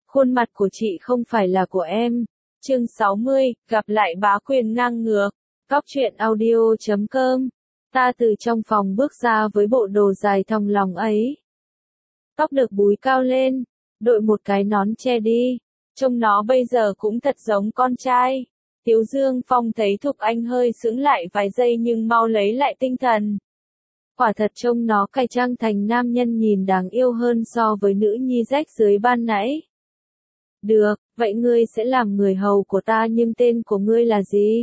Khuôn mặt của chị không phải là của em. Chương 60, gặp lại bá quyền ngang ngược. Cóc truyện audio.com. Ta từ trong phòng bước ra với bộ đồ dài thòng lòng ấy. Tóc được búi cao lên, đội một cái nón che đi. Trông nó bây giờ cũng thật giống con trai. Tiếu Dương Phong thấy Thục Anh hơi sững lại vài giây nhưng mau lấy lại tinh thần. Quả thật trông nó cải trang thành nam nhân nhìn đáng yêu hơn so với nữ nhi rách dưới ban nãy. Được, vậy ngươi sẽ làm người hầu của ta nhưng tên của ngươi là gì?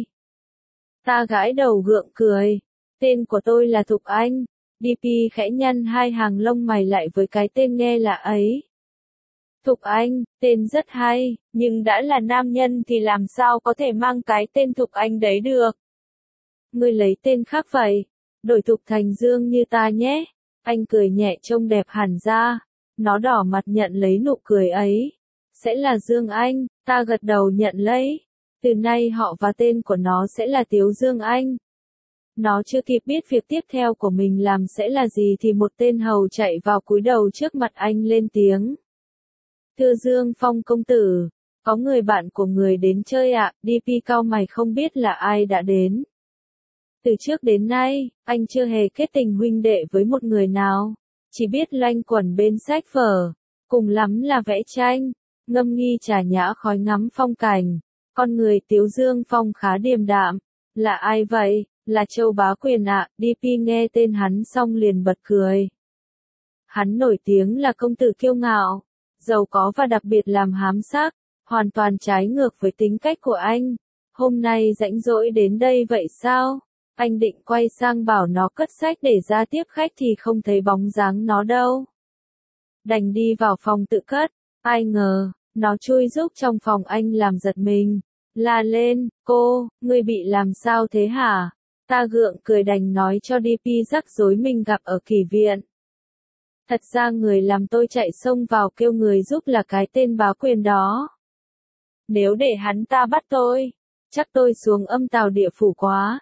Ta gãi đầu gượng cười. Tên của tôi là Thục Anh. DP khẽ nhăn hai hàng lông mày lại với cái tên nghe lạ ấy. Thục Anh, tên rất hay, nhưng đã là nam nhân thì làm sao có thể mang cái tên Thục Anh đấy được? Ngươi lấy tên khác vậy, đổi Thục thành Dương như ta nhé. Anh cười nhẹ trông đẹp hẳn ra. Nó đỏ mặt nhận lấy nụ cười ấy. Sẽ là Dương Anh, ta gật đầu nhận lấy. Từ nay họ và tên của nó sẽ là Tiếu Dương Anh. Nó chưa kịp biết việc tiếp theo của mình làm sẽ là gì thì một tên hầu chạy vào cúi đầu trước mặt anh lên tiếng. Thưa Dương Phong công tử, có người bạn của người đến chơi ạ. DP cau mày không biết là ai đã đến. Từ trước đến nay, anh chưa hề kết tình huynh đệ với một người nào. Chỉ biết loanh quẩn bên sách vở, cùng lắm là vẽ tranh, ngâm nghi trà nhã khói ngắm phong cảnh. Con người Tiếu Dương Phong khá điềm đạm. Là ai vậy? Là Châu Bá Quyền ạ. DP nghe tên hắn xong liền bật cười. Hắn nổi tiếng là công tử kiêu ngạo, giàu có và đặc biệt làm hám sắc, hoàn toàn trái ngược với tính cách của anh. Hôm nay rảnh rỗi đến đây vậy sao? Anh định quay sang bảo nó cất sách để ra tiếp khách thì không thấy bóng dáng nó đâu. Đành đi vào phòng tự cất, ai ngờ, nó chui rúc trong phòng anh làm giật mình. La lên, cô, ngươi bị làm sao thế hả? Ta gượng cười đành nói cho DP rắc rối mình gặp ở Kỳ viện. Thật ra người làm tôi chạy xông vào kêu người giúp là cái tên Bá Quyền đó. Nếu để hắn ta bắt tôi, chắc tôi xuống âm tào địa phủ quá.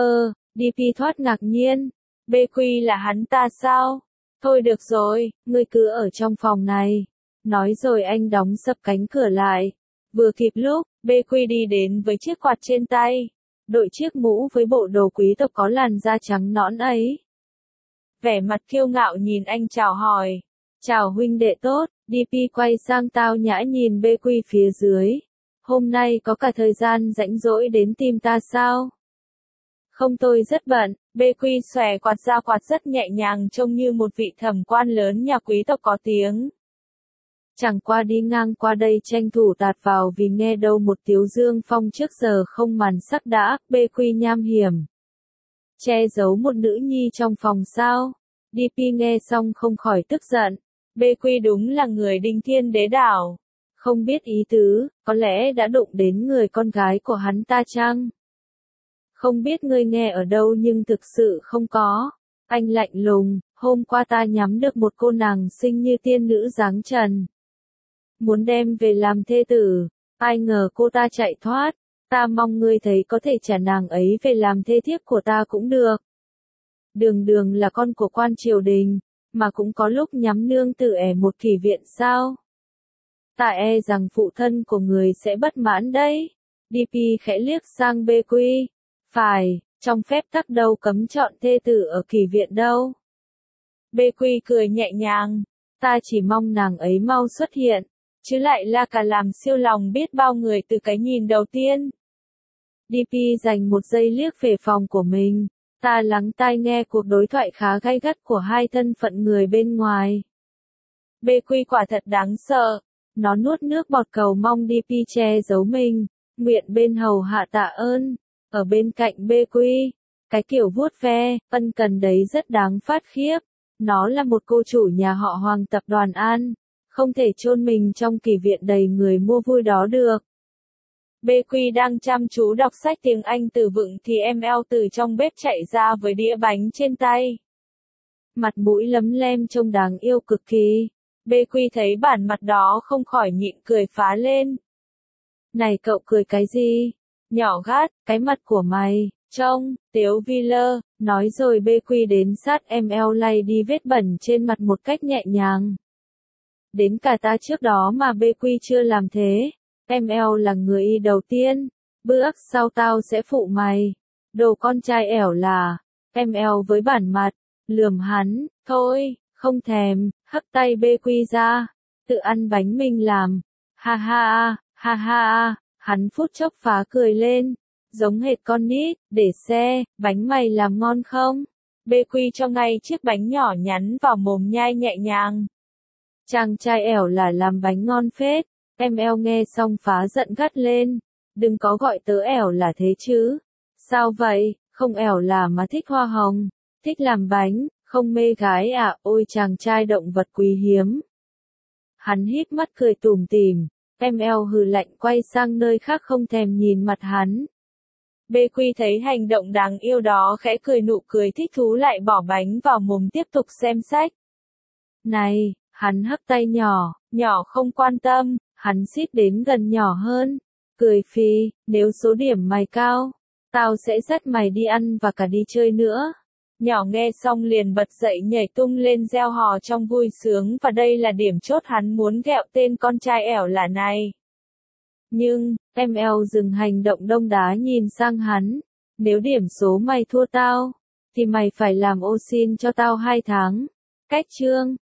DP thoát ngạc nhiên. BQ là hắn ta sao? Thôi được rồi, ngươi cứ ở trong phòng này. Nói rồi anh đóng sập cánh cửa lại. Vừa kịp lúc, BQ đi đến với chiếc quạt trên tay. Đội chiếc mũ với bộ đồ quý tộc có làn da trắng nõn ấy. Vẻ mặt kiêu ngạo nhìn anh chào hỏi. Chào huynh đệ tốt. DP quay sang tao nhã nhìn BQ phía dưới. Hôm nay có cả thời gian rảnh rỗi đến tìm ta sao? Không, tôi rất bận. BQ xòe quạt ra, quạt rất nhẹ nhàng trông như một vị thẩm quan lớn nhà quý tộc có tiếng. Chẳng qua đi ngang qua đây tranh thủ tạt vào vì nghe đâu một Tiếu Dương Phong trước giờ không màn sắc đã. BQ nham hiểm. Che giấu một nữ nhi trong phòng sao? DP nghe xong không khỏi tức giận. BQ đúng là người đinh thiên đế đảo. Không biết ý tứ, có lẽ đã đụng đến người con gái của hắn ta chăng? Không biết ngươi nghe ở đâu nhưng thực sự không có. Anh lạnh lùng, hôm qua ta nhắm được một cô nàng xinh như tiên nữ dáng trần. Muốn đem về làm thê tử, ai ngờ cô ta chạy thoát. Ta mong ngươi thấy có thể trả nàng ấy về làm thê thiếp của ta cũng được. Đường đường là con của quan triều đình, mà cũng có lúc nhắm nương tử ẻ một Kỳ viện sao? Ta e rằng phụ thân của người sẽ bất mãn đấy. DP khẽ liếc sang BQ. Phải, trong phép tắc đâu cấm chọn thê tử ở Kỳ viện đâu. BQ cười nhẹ nhàng. Ta chỉ mong nàng ấy mau xuất hiện, chứ lại là cả làm siêu lòng biết bao người từ cái nhìn đầu tiên. DP dành một giây liếc về phòng của mình. Ta lắng tai nghe cuộc đối thoại khá gay gắt của hai thân phận người bên ngoài. BQ quả thật đáng sợ. Nó nuốt nước bọt cầu mong DP che giấu mình. Nguyện bên hầu hạ tạ ơn. Ở bên cạnh BQ, cái kiểu vuốt ve, ân cần đấy rất đáng phát khiếp. Nó là một cô chủ nhà họ Hoàng tập đoàn An. Không thể chôn mình trong Kỳ viện đầy người mua vui đó được. BQ đang chăm chú đọc sách tiếng Anh từ vựng thì ML từ trong bếp chạy ra với đĩa bánh trên tay. Mặt mũi lấm lem trông đáng yêu cực kỳ. BQ thấy bản mặt đó không khỏi nhịn cười phá lên. Này cậu cười cái gì? Nhỏ gắt, cái mặt của mày, trông, Tiếu Viller, nói rồi BQ đến sát ML lay đi vết bẩn trên mặt một cách nhẹ nhàng. Đến cả ta trước đó mà BQ chưa làm thế. ML là người y đầu tiên. Bước sau tao sẽ phụ mày. Đồ con trai ẻo là. ML với bản mặt. Lườm hắn. Thôi, không thèm. Hất tay BQ ra. Tự ăn bánh mình làm. Ha ha ha ha. Hắn phút chốc phá cười lên. Giống hệt con nít. Để xe. Bánh mày làm ngon không? BQ cho ngay chiếc bánh nhỏ nhắn vào mồm nhai nhẹ nhàng. Chàng trai ẻo là làm bánh ngon phết. ML nghe xong phá giận gắt lên. Đừng có gọi tớ ẻo là thế chứ. Sao vậy, không ẻo là mà thích hoa hồng, thích làm bánh, không mê gái à, ôi chàng trai động vật quý hiếm. Hắn híp mắt cười tủm tỉm, ML hừ lạnh quay sang nơi khác không thèm nhìn mặt hắn. BQ thấy hành động đáng yêu đó khẽ cười nụ cười thích thú lại bỏ bánh vào mồm tiếp tục xem sách. Này, hắn hất tay nhỏ, nhỏ không quan tâm, hắn xít đến gần nhỏ hơn. Cười phì, nếu số điểm mày cao, tao sẽ dắt mày đi ăn và cả đi chơi nữa. Nhỏ nghe xong liền bật dậy nhảy tung lên reo hò trong vui sướng và đây là điểm chốt hắn muốn ghẹo tên con trai ẻo lả này. Nhưng, ML dừng hành động đông đá nhìn sang hắn. Nếu điểm số mày thua tao, thì mày phải làm ô xin cho tao 2 tháng. Cách chương